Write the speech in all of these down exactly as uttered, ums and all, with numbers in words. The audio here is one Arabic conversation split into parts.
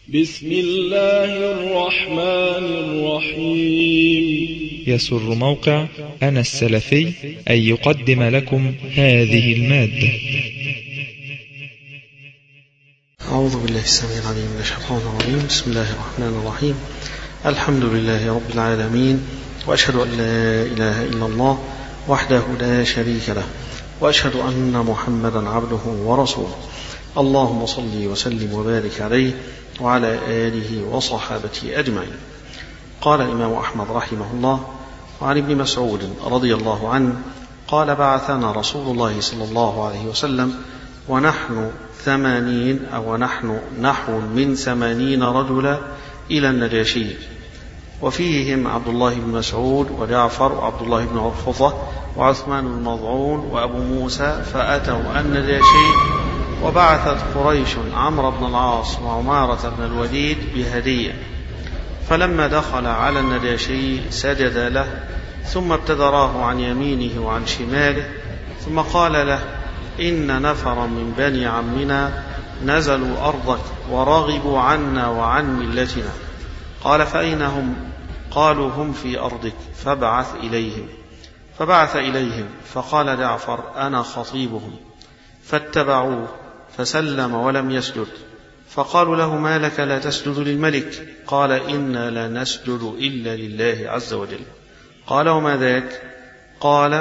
بسم الله الرحمن الرحيم. يسر موقع أنا السلفي أن يقدم لكم هذه المادة. أعوذ بالله السميع العليم من الشيطان الرجيم. بسم الله الرحمن الرحيم. الحمد لله رب العالمين، وأشهد أن لا إله إلا الله وحده لا شريك له، وأشهد أن محمدا عبده ورسوله. اللهم صل وسلم وبارك عليه وعلى آله وصحابته أجمعين. قال الإمام أحمد رحمه الله: وعن ابن مسعود رضي الله عنه قال: بعثنا رسول الله صلى الله عليه وسلم ونحن ثمانين أو نحن نحو من ثمانين رجلا إلى النجاشي، وفيهم عبد الله بن مسعود وجعفر وعبد الله بن عرفطة وعثمان المضعون وأبو موسى، فأتوا النجاشي، وبعثت قريش عمرو بن العاص وعمارة بن الوليد بهدية، فلما دخل على النجاشي سجد له، ثم ابتدراه عن يمينه وعن شماله، ثم قال له: إن نفرا من بني عمنا نزلوا أرضك ورغبوا عنا وعن ملتنا. قال: فأين هم؟ قالوا: هم في أرضك، فابعث إليهم. فبعث إليهم، فقال جعفر: أنا خطيبهم. فاتبعوه، فسلم ولم يسجد، فقالوا له: ما لك لا تسجد للملك؟ قال: إنا لا نسجد إلا لله عز وجل. قال: وما ذاك؟ قال: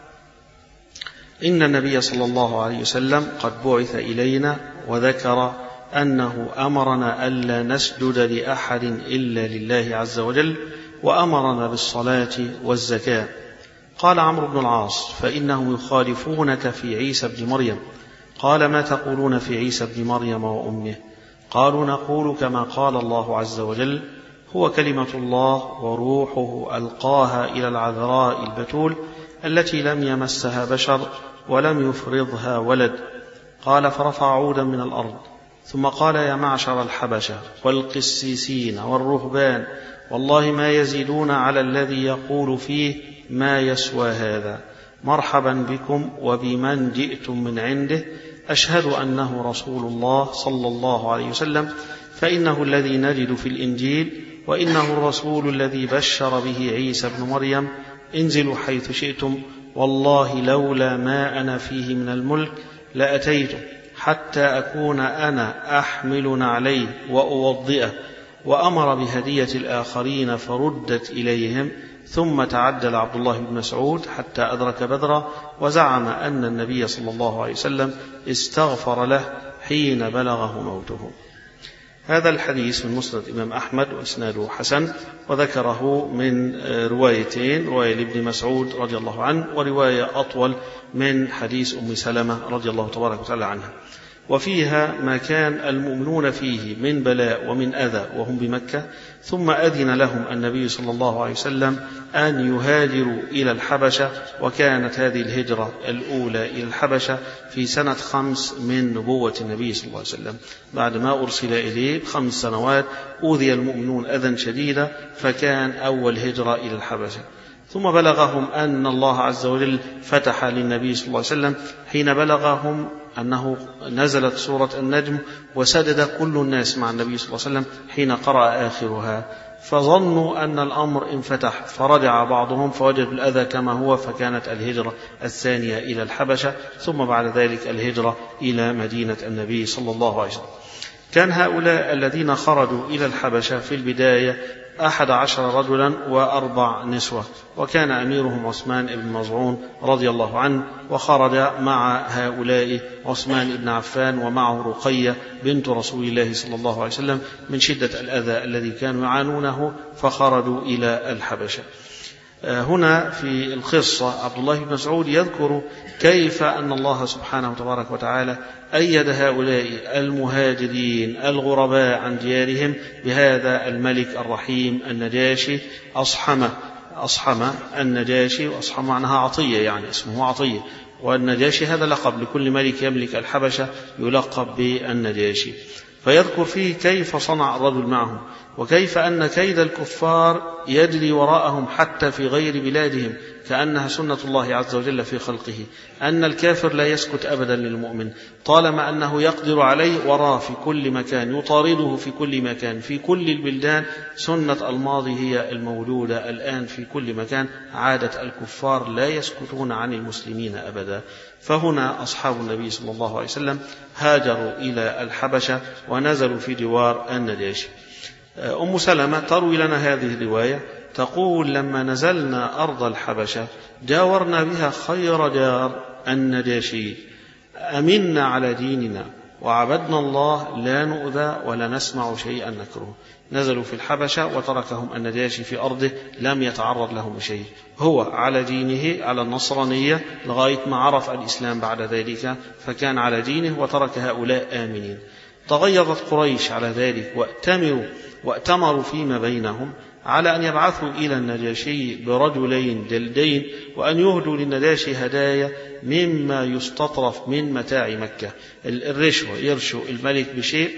إن النبي صلى الله عليه وسلم قد بعث إلينا، وذكر أنه أمرنا ألا نسجد لأحد إلا لله عز وجل، وأمرنا بالصلاة والزكاة. قال عمرو بن العاص: فإنهم يخالفونك في عيسى بن مريم. قال: ما تقولون في عيسى بن مريم وأمه؟ قالوا: نقول كما قال الله عز وجل: هو كلمة الله وروحه ألقاها إلى العذراء البتول التي لم يمسها بشر ولم يفرضها ولد. قال: فرفع عودا من الأرض، ثم قال: يا معشر الحبشة والقسيسين والرهبان، والله ما يزيدون على الذي يقول فيه ما يسوى هذا. مرحبا بكم وبمن جئتم من عنده، أشهد أنه رسول الله صلى الله عليه وسلم، فإنه الذي نجد في الإنجيل، وإنه الرسول الذي بشر به عيسى بن مريم. انزلوا حيث شئتم، والله لولا ما أنا فيه من الملك لأتيتم، حتى أكون أنا أحمل عليه وأوضئه. وأمر بهدية الآخرين فردت إليهم. ثم تعجل عبد الله بن مسعود حتى أدرك بدرا، وزعم أن النبي صلى الله عليه وسلم استغفر له حين بلغه موته. هذا الحديث من مسند الإمام أحمد وإسناده حسن، وذكره من روايتين: رواية لابن مسعود رضي الله عنه، ورواية أطول من حديث أم سلمة رضي الله تبارك وتعالى عنها، وفيها ما كان المؤمنون فيه من بلاء ومن أذى وهم بمكة. ثم أذن لهم النبي صلى الله عليه وسلم أن يهاجروا إلى الحبشة، وكانت هذه الهجرة الأولى إلى الحبشة في سنة خمس من نبوة النبي صلى الله عليه وسلم، بعد ما أرسل إليه بخمس سنوات أوذي المؤمنون أذى شديدا، فكان أول هجرة إلى الحبشة. ثم بلغهم أن الله عز وجل فتح للنبي صلى الله عليه وسلم حين بلغهم أنه نزلت سورة النجم، وسجد كل الناس مع النبي صلى الله عليه وسلم حين قرأ آخرها، فظنوا أن الأمر انفتح، فرجع بعضهم فوجد الأذى كما هو، فكانت الهجرة الثانية إلى الحبشة، ثم بعد ذلك الهجرة إلى مدينة النبي صلى الله عليه وسلم. كان هؤلاء الذين خرجوا إلى الحبشة في البداية أحد عشر رجلا وأربع نسوة، وكان أميرهم عثمان بن مظعون رضي الله عنه، وخرج مع هؤلاء عثمان بن عفان ومعه رقية بنت رسول الله صلى الله عليه وسلم من شدة الأذى الذي كانوا يعانونه، فخرجوا إلى الحبشة. هنا في القصة عبد الله بن مسعود يذكر كيف أن الله سبحانه وتبارك وتعالى أيد هؤلاء المهاجرين الغرباء عن ديارهم بهذا الملك الرحيم النجاشي أصحمة. أصحمة النجاشي، وأصحمة معناها عطية، يعني اسمه عطية، والنجاشي هذا لقب لكل ملك يملك الحبشة يلقب بالنجاشي. فيذكر فيه كيف صنع الرجل معهم، وكيف أن كيد الكفار يجري وراءهم حتى في غير بلادهم، كأنها سنة الله عز وجل في خلقه، أن الكافر لا يسكت أبدا للمؤمن طالما أنه يقدر عليه، وراه في كل مكان، يطارده في كل مكان في كل البلدان. سنة الماضي هي المولودة الآن في كل مكان. عادة الكفار لا يسكتون عن المسلمين أبدا. فهنا أصحاب النبي صلى الله عليه وسلم هاجروا إلى الحبشة ونزلوا في جوار النجاشي. أم سلمة تروي لنا هذه الرواية، تقول: لما نزلنا أرض الحبشة جاورنا بها خير جار النجاشي، أمنا على ديننا وعبدنا الله لا نؤذى ولا نسمع شيئا نكره. نزلوا في الحبشة وتركهم النجاشي في أرضه، لم يتعرض لهم شيء، هو على دينه على النصرانية لغاية ما عرف الإسلام بعد ذلك، فكان على دينه وترك هؤلاء آمنين. تغيظت قريش على ذلك وأتمروا وأتمروا فيما بينهم على أن يبعثوا إلى النجاشي برجلين جلدين وأن يهدوا للنجاشي هدايا مما يستطرف من متاع مكة. الرشوة، يرشوا الملك بشيء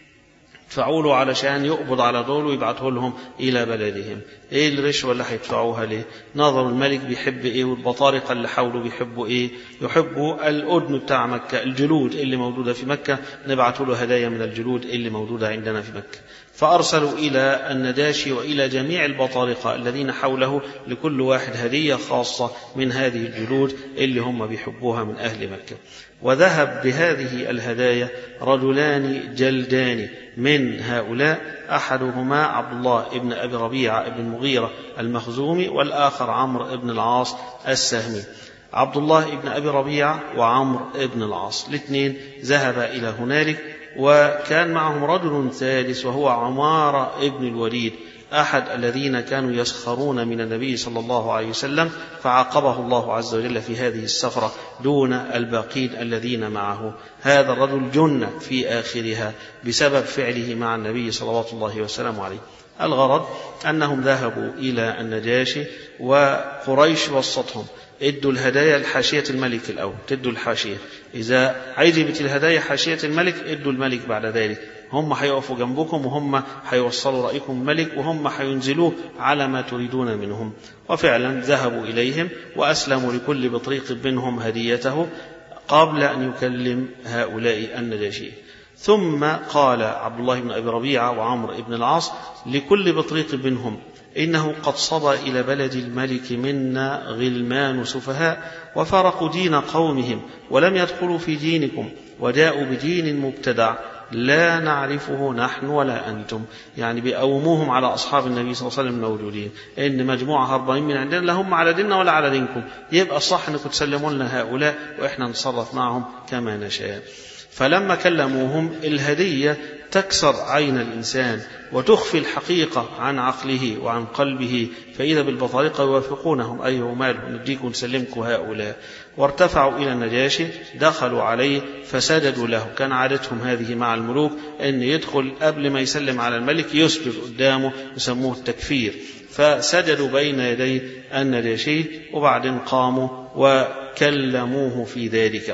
يدفعوا علشان يقبض على دول ويبعته لهم إلى بلدهم. إيه الرشوة اللي هيدفعوها ليه؟ نظروا الملك بيحب إيه والبطارقة اللي حوله بيحبوا إيه؟ يحبوا الأدم بتاع مكة، الجلود اللي موجودة في مكة، نبعثوا له هدايا من الجلود اللي موجودة عندنا في مكة. فأرسلوا إلى النجاشي وإلى جميع البطارقة الذين حوله لكل واحد هدية خاصة من هذه الجلود اللي هم بيحبوها من أهل مكة. وذهب بهذه الهدايا رجلان جلدان من هؤلاء، أحدهما عبد الله ابن أبي ربيعة ابن المغيرة المخزومي، والآخر عمرو ابن العاص السهمي. عبد الله ابن أبي ربيعة وعمرو ابن العاص الاثنين ذهبا إلى هنالك، وكان معهم رجل ثالث وهو عمارة ابن الوليد، أحد الذين كانوا يسخرون من النبي صلى الله عليه وسلم، فعاقبه الله عز وجل في هذه السفرة دون الباقين الذين معه. هذا الرجل جن في آخرها بسبب فعله مع النبي صلوات الله وسلامه عليه. الغرض أنهم ذهبوا إلى النجاشي وقريش وسطهم، ادوا الهدايا لحاشية الملك الأول، تدوا الحاشية، إذا عجبت الهدايا حاشية الملك ادوا الملك بعد ذلك، هم حيوقفوا جنبكم وهم حيوصلوا رأيكم الملك وهم حينزلوه على ما تريدون منهم. وفعلا ذهبوا إليهم وأسلموا لكل بطريق منهم هديته قبل أن يكلم هؤلاء النجاشي. ثم قال عبد الله بن أبي ربيعة وعمرو بن العاص لكل بطريق منهم: إنه قد صبى إلى بلد الملك منا غلمان سفهاء وفرقوا دين قومهم ولم يدخلوا في دينكم وجاءوا بدين مبتدع لا نعرفه نحن ولا أنتم. يعني بيقوموهم على أصحاب النبي صلى الله عليه وسلم الموجودين، إن مجموعة هربانين من عندنا لا هم على ديننا ولا على دينكم، يبقى الصح أنكم تسلموا لنا هؤلاء وإحنا نتصرف معهم كما نشاء. فلما كلموهم الهدية تكسر عين الإنسان وتخفي الحقيقة عن عقله وعن قلبه، فإذا بالبطارقة يوافقونهم: أيه ماله نديكم نسلمكم هؤلاء. وارتفعوا إلى النجاشي، دخلوا عليه فسجدوا له. كان عادتهم هذه مع الملوك أن يدخل قبل ما يسلم على الملك يسجد قدامه، يسموه التكفير. فسجدوا بين يدي النجاشي وبعدين قاموا وكلموه في ذلك.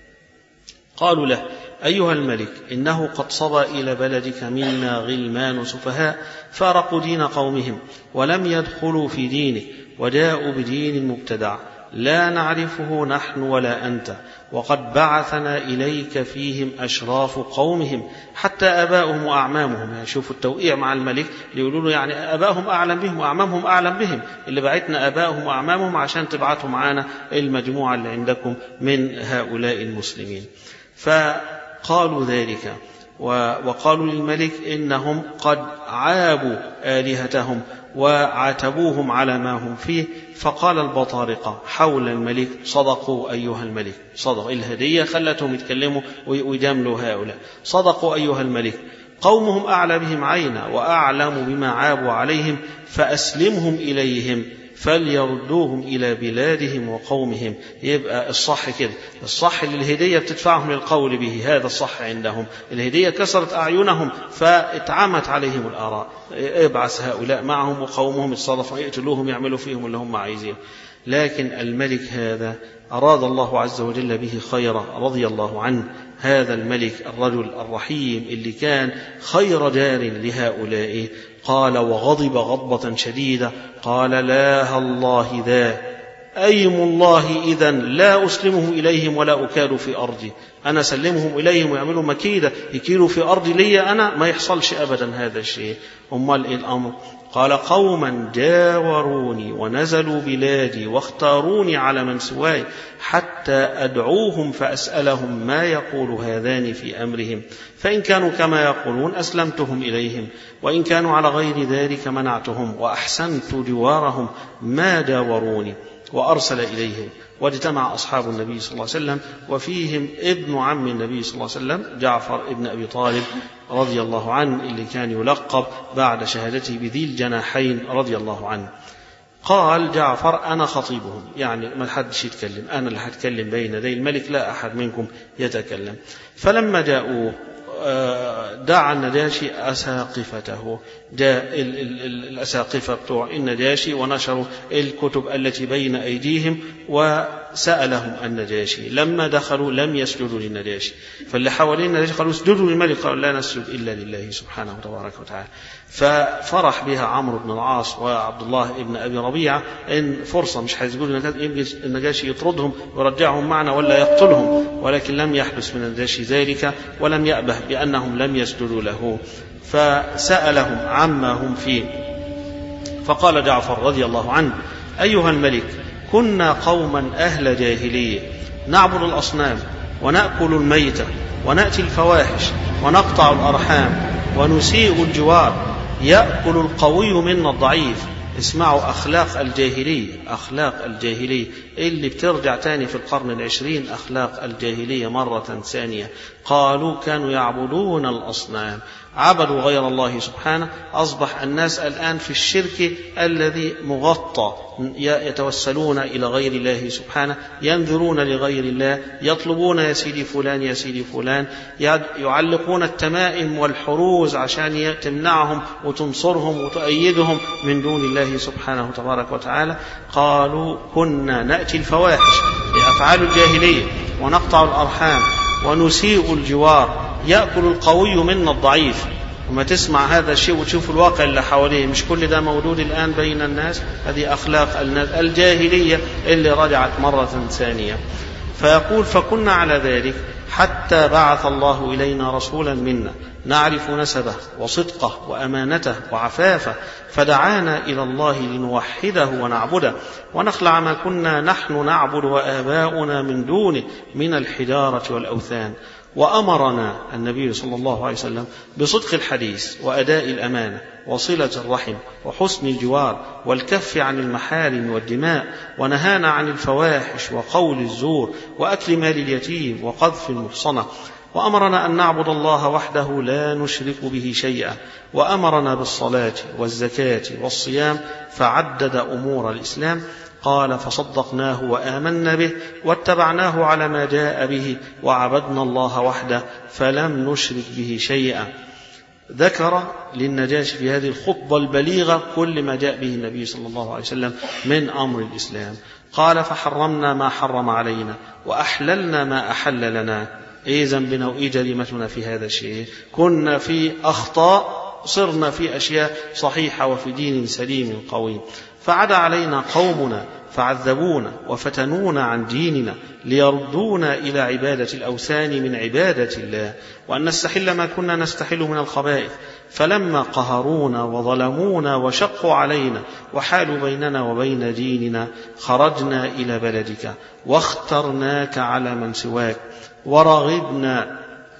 قالوا له: أيها الملك، إنه قد صبى إلى بلدك منا غلمان سفهاء فارقوا دين قومهم ولم يدخلوا في دينك وجاءوا بدين مبتدع لا نعرفه نحن ولا أنت، وقد بعثنا إليك فيهم أشراف قومهم حتى أباؤهم وأعمامهم. يعني شوفوا التوقيع مع الملك ليقولوا له يعني أباؤهم أعلم بهم وأعمامهم أعلم بهم، اللي بعتنا أباؤهم وأعمامهم عشان تبعتوا معانا المجموعة اللي عندكم من هؤلاء المسلمين. فقالوا ذلك وقالوا للملك إنهم قد عابوا آلهتهم وعاتبوهم على ما هم فيه. فقال البطارقة حول الملك: صدقوا أيها الملك، صدق. الهدية خلتهم يتكلموا ويجاملوا هؤلاء. صدقوا أيها الملك، قومهم أعلى بهم عينا وأعلم بما عابوا عليهم، فأسلمهم إليهم فليردوهم إلى بلادهم وقومهم. يبقى الصح كده، الصح اللي الهدية بتدفعهم للقول به، هذا الصح عندهم. الهدية كسرت أعينهم فاتعمت عليهم الآراء، ابعث هؤلاء معهم وقومهم يتصرفوا يقتلوهم يعملوا فيهم اللي هم عايزين. لكن الملك هذا أراد الله عز وجل به خيرا رضي الله عنه. هذا الملك الرجل الرحيم اللي كان خير جار لهؤلاء، قال وغضب غضبة شديدة، قال: لا الله ذا أيم الله إذن لا أسلمه إليهم ولا أكاد في أرضي، أنا سلمهم إليهم ويعملوا مكيدة يكيلوا في أرضي لي أنا، ما يحصلش أبدا هذا الشيء. أمال إيه الأمر؟ قال قوما جاوروني ونزلوا بلادي واختاروني على من سواي حتى أدعوهم فأسألهم ما يقول هذان في أمرهم، فإن كانوا كما يقولون أسلمتهم إليهم، وإن كانوا على غير ذلك منعتهم وأحسنت جوارهم ما جاوروني. وأرسل إليهم، واجتمع أصحاب النبي صلى الله عليه وسلم وفيهم ابن عم النبي صلى الله عليه وسلم جعفر ابن أبي طالب رضي الله عنه، اللي كان يلقب بعد شهادته بذي الجناحين رضي الله عنه. قال جعفر أنا خطيبهم، يعني ما حدش يتكلم، أنا اللي هتكلم بين يدي الملك، لا أحد منكم يتكلم. فلما جاءوا دعا النجاشي أساقفته، جاء الأساقفة بتوع النجاشي ونشروا الكتب التي بين أيديهم وسألهم النجاشي. لما دخلوا لم يسجدوا للنجاشي، فاللي حوالين النجاشي قالوا اسجدوا للملك، قالوا لا نسجد إلا لله سبحانه وتبارك وتعالى. ففرح بها عمرو بن العاص وعبد الله بن أبي ربيعة إن فرصة مش هيسجدوا النجاشي يطردهم ويرجعهم معنا ولا يقتلهم، ولكن لم يحدث من النجاشي ذلك ولم يأبه بأنهم لم يسجدوا له. فسألهم عما هم فيه، فقال جعفر رضي الله عنه أيها الملك كنا قوما أهل جاهلية نعبد الأصنام ونأكل الميتة ونأتي الفواحش ونقطع الأرحام ونسيء الجوار، يأكل القوي منا الضعيف. اسمعوا أخلاق الجاهلية، أخلاق الجاهلية اللي بترجع تاني في القرن العشرين، أخلاق الجاهلية مرة ثانية. قالوا كانوا يعبدون الأصنام، عبدوا غير الله سبحانه. أصبح الناس الآن في الشرك الذي مغطى، يتوسلون إلى غير الله سبحانه، ينذرون لغير الله، يطلبون يا سيدي فلان يا سيدي فلان، يعلقون التمائم والحروز عشان تمنعهم وتنصرهم وتؤيدهم من دون الله سبحانه تبارك وتعالى. قالوا كنا نأتي الفواحش لأفعال الجاهلية ونقطع الأرحام ونسيء الجوار، يأكل القوي منا الضعيف. وما تسمع هذا الشيء وتشوف الواقع اللي حواليه، مش كل ده موجود الآن بين الناس؟ هذه أخلاق الجاهلية اللي رجعت مرة ثانية. فيقول فكنا على ذلك حتى بعث الله إلينا رسولا منا نعرف نسبه وصدقه وأمانته وعفافه، فدعانا إلى الله لنوحده ونعبده ونخلع ما كنا نحن نعبد وآباؤنا من دونه من الحجارة والأوثان. وأمرنا النبي صلى الله عليه وسلم بصدق الحديث وأداء الأمانة وصلة الرحم وحسن الجوار والكف عن المحارم والدماء، ونهانا عن الفواحش وقول الزور وأكل مال اليتيم وقذف المحصنة. وأمرنا أن نعبد الله وحده لا نشرك به شيئا، وأمرنا بالصلاة والزكاة والصيام، فعدد أمور الإسلام. قال فصدقناه وآمنا به واتبعناه على ما جاء به وعبدنا الله وحده فلم نشرك به شيئا. ذكر للنجاشي في هذه الخطبة البليغة كل ما جاء به النبي صلى الله عليه وسلم من أمر الإسلام. قال فحرمنا ما حرم علينا وأحللنا ما أحل لنا. إيه ذنبنا وإيه جريمتنا في هذا الشيء؟ كنا في أخطاء، صرنا في أشياء صحيحة وفي دين سليم قويم. فعدا علينا قومنا فعذبونا وفتنونا عن ديننا ليردونا إلى عبادة الأوثان من عبادة الله، وأن نستحل ما كنا نستحل من الخبائث. فلما قهرونا وظلمونا وشقوا علينا وحالوا بيننا وبين ديننا خرجنا إلى بلدك واخترناك على من سواك ورغبنا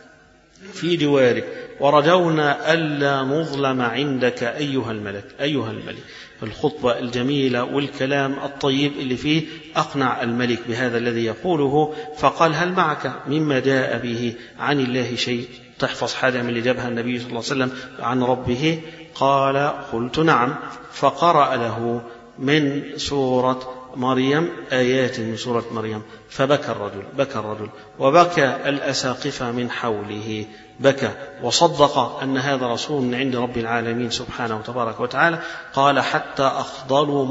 في جوارك ورجونا ألا نظلم عندك أيها الملك. أيها الملك، الخطبة الجميلة والكلام الطيب اللي فيه أقنع الملك بهذا الذي يقوله. فقال هل معك مما جاء به عن الله شيء؟ تحفظ حاجة من اللي جابها النبي صلى الله عليه وسلم عن ربه؟ قال قلت نعم. فقرأ له من سورة مريم آيات من سورة مريم. فبكى الرجل بكى الرجل وبكى الأساقفة من حوله، بكى وصدق أن هذا رسول من عند رب العالمين سبحانه وتبارك وتعالى. قال حتى أخضلوا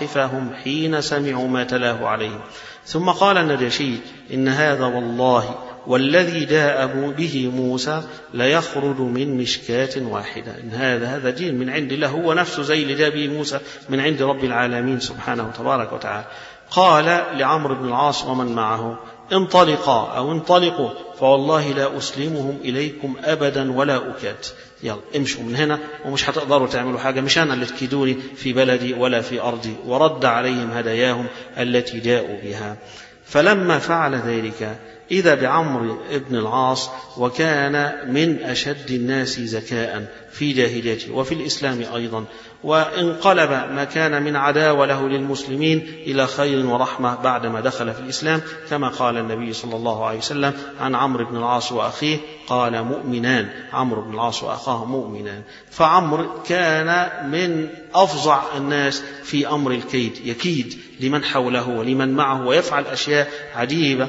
مصاحفهم حين سمعوا ما تلاه عليهم. ثم قال النجاشي إن هذا والله والذي جاء به موسى ليخرج من مشكاة واحدة. إن هذا هذا دين من عند الله، هو نفسه زي اللي جاء به موسى من عند رب العالمين سبحانه تبارك وتعالى. قال لعمرو بن العاص ومن معه: انطلقا أو انطلقوا فوالله لا أسلمهم إليكم أبدا ولا أكاد. يلا امشوا من هنا ومش هتقدروا تعملوا حاجة، مش أنا اللي تكيدوني في بلدي ولا في أرضي. ورد عليهم هداياهم التي جاءوا بها. فلما فعل ذلك إذا بعمرو بن العاص، وكان من أشد الناس ذكاء في جاهليته وفي الإسلام أيضا، وانقلب ما كان من عداوة له للمسلمين إلى خير ورحمة بعدما دخل في الإسلام، كما قال النبي صلى الله عليه وسلم عن عمرو بن العاص وأخيه قال: مؤمنان. عمرو بن العاص وأخاه مؤمنان. فعمرو كان من أفظع الناس في أمر الكيد، يكيد لمن حوله ولمن معه ويفعل أشياء عجيبة.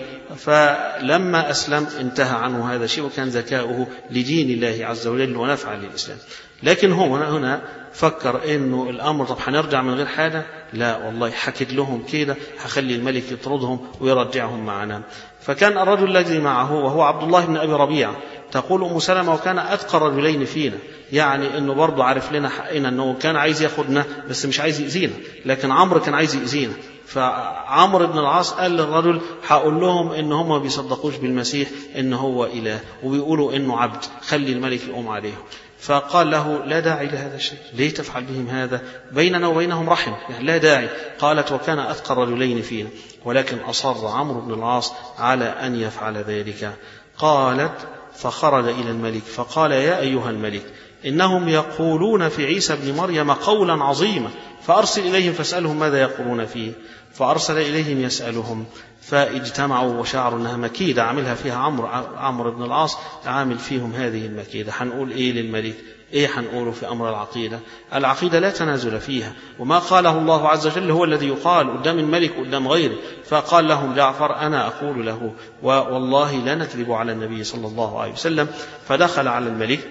فلما أسلم انتهى عنه هذا الشيء، وكان ذكاؤه لدين الله عز وجل ونفعا للإسلام. لكن هو هنا فكر إنه الأمر طب هنرجع من غير حاجة؟ لا والله، حكيت لهم كده هخلي الملك يطردهم ويرجعهم معنا. فكان الرجل الذي معه وهو عبد الله بن أبي ربيعة، تقول أم سلمة: وكان أتقى الرجلين فينا، يعني إنه برضو عارف لنا حقنا، إنه كان عايز ياخدنا بس مش عايز يأذينا، لكن عمرو كان عايز يأذينا. فعمرو بن العاص قال للرجل: هقول لهم إن هم ما بيصدقوش بالمسيح إن هو إله، وبيقولوا إنه عبد، خلي الملك يقوم عليهم. فقال له: لا داعي لهذا الشيء، ليه تفعل بهم هذا؟ بيننا وبينهم رحم، يعني لا داعي. قالت: وكان أتقى الرجلين فينا، ولكن أصر عمرو بن العاص على أن يفعل ذلك. قالت: فخرج إلى الملك فقال: يا أيها الملك، إنهم يقولون في عيسى بن مريم قولا عظيما، فأرسل إليهم فاسألهم ماذا يقولون فيه. فأرسل إليهم يسألهم، فاجتمعوا وشعروا أنها مكيدة عملها فيها عمرو عمرو بن العاص، عامل فيهم هذه المكيدة. حنقول إيه للملك؟ إيه حنقوله في أمر العقيدة؟ العقيدة لا تنازل فيها، وما قاله الله عز وجل هو الذي يقال قدام الملك قدام غيره. فقال لهم جعفر: أنا أقول له والله لا نكذب على النبي صلى الله عليه وسلم. فدخل على الملك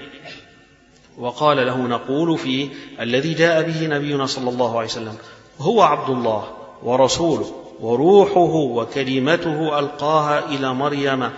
وقال له: نقول في الذي جاء به نبينا صلى الله عليه وسلم هو عبد الله ورسوله وروحه وكلمته ألقاها إلى مريم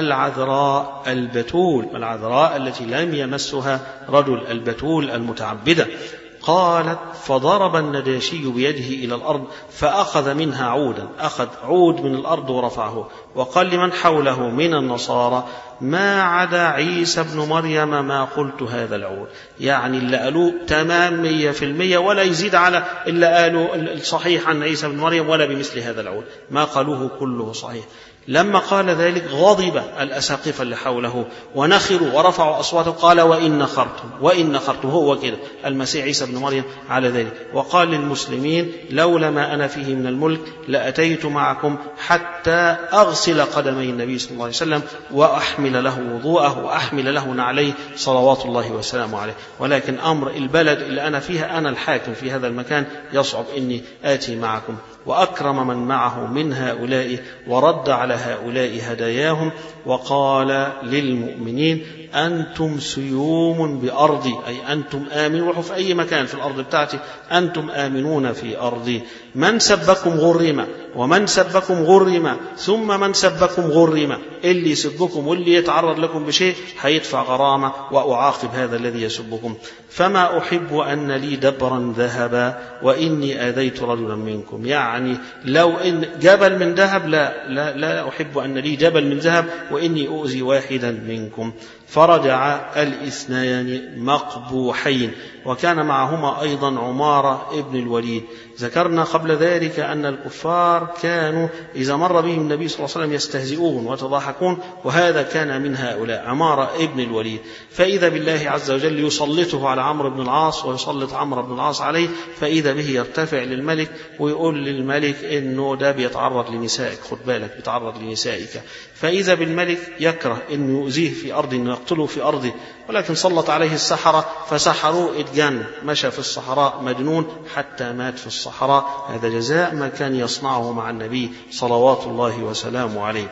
العذراء البتول، العذراء التي لم يمسها رجل، البتول المتعبدة. قالت: فضرب النجاشي بيده إلى الأرض فأخذ منها عودا، أخذ عود من الأرض ورفعه، وقال لمن حوله من النصارى: ما عدا عيسى بن مريم ما قلت هذا العود. يعني اللي قالوه تمام مية في المية، ولا يزيد على اللي قالوا الصحيح عن عيسى بن مريم ولا بمثل هذا العود، ما قالوه كله صحيح. لما قال ذلك غضب الأساقفة اللي حوله ونخروا ورفعوا أصواتهم. قال: وإن نخرتم وإن نخرتم، هو كده المسيح عيسى بن مريم على ذلك. وقال للمسلمين: لولا ما أنا فيه من الملك لأتيت معكم حتى أغسل قدمي النبي صلى الله عليه وسلم وأحمل له وضوءه وأحمل له نعليه صلوات الله وسلامه عليه، ولكن أمر البلد اللي أنا فيها، أنا الحاكم في هذا المكان، يصعب إني آتي معكم. وأكرم من معه من هؤلاء ورد على هؤلاء هداياهم، وقال للمؤمنين: أنتم سيوم بأرضي، أي أنتم آمنون، روحوا في أي مكان في الأرض بتاعتي، أنتم آمنون في أرضي. من سبكم غرم ومن سبكم غرم ثم من سبكم غرم، اللي يسبكم واللي يتعرض لكم بشيء هيدفع غرامة وأعاقب هذا الذي يسبكم. فما أحب أن لي دبرا ذهبا وإني آذيت رجلا منكم، يعني لو إن جبل من ذهب لا, لا, لا أحب أن لي جبل من ذهب وإني أؤذي واحدا منكم. فرجع الاثنان مقبوحين، وكان معهما أيضا عمارة ابن الوليد. ذكرنا قبل ذلك أن الكفار كانوا إذا مر بهم النبي صلى الله عليه وسلم يستهزئون وتضاحكون، وهذا كان من هؤلاء عمارة ابن الوليد. فإذا بالله عز وجل يسلطه على عمرو بن العاص ويسلط عمرو بن العاص عليه، فإذا به يرتفع للملك ويقول للملك إنه ده بيتعرض لنسائك، خد بالك بيتعرض لنسائك. فإذا بالملك يكره إنه يؤذيه في أرض، إنه يقتله في أرضه، ولكن سلط عليه السحرة فسحروه اتجن، مشى في الصحراء مجنون حتى مات في الصحراء. هذا جزاء ما كان يصنعه مع النبي صلوات الله وسلامه عليه.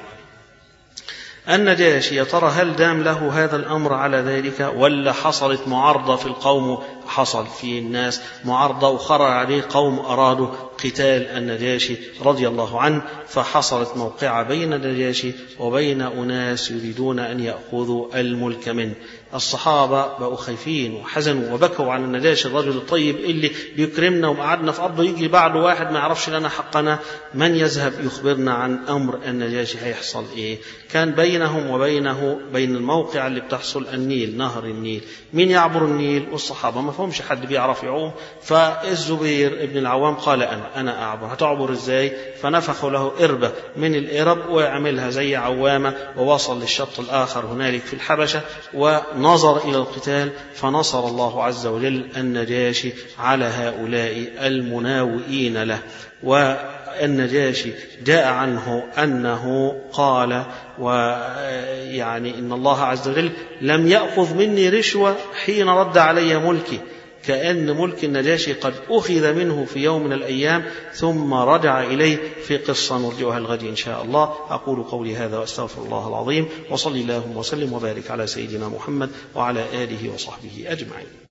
النجاشي يا ترى هل دام له هذا الأمر على ذلك، ولا حصلت معارضة في القوم حصل في الناس معارضة وخرج عليه قوم أرادوا قتال النجاشي رضي الله عنه، فحصلت موقعة بين النجاشي وبين أناس يريدون أن يأخذوا الملك منه. الصحابة بقوا خايفين وحزنوا وبكوا على النجاشي الرجل الطيب اللي بيكرمنا وقعدنا في أرضه، يجي بعده واحد ما يعرفش لنا حقنا، من يذهب يخبرنا عن أمر النجاشي هيحصل إيه؟ كان بينهم وبينه بين الموقع اللي بتحصل النيل، نهر النيل، مين يعبر النيل؟ والصحابة ما فهمش حد بيعرف يعوم، فالزبير ابن العوام قال أنا أنا أعبر. هتعبر إزاي؟ فنفخوا له إربة من الإرب ويعملها زي عوامة، ووصل للشط الآخر هنالك في الحبشة ونظر إلى القتال، فنصر الله عز وجل النجاشي على هؤلاء المناوئين له. والنجاشي جاء عنه أنه قال ويعني إن الله عز وجل لم يأخذ مني رشوة حين رد علي ملكي، كأن ملك النجاشي قد أخذ منه في يوم من الأيام ثم رجع إليه، في قصة نرجعها الغد إن شاء الله. أقول قولي هذا وأستغفر الله العظيم، وصلي اللهم وسلم وبارك على سيدنا محمد وعلى آله وصحبه أجمعين.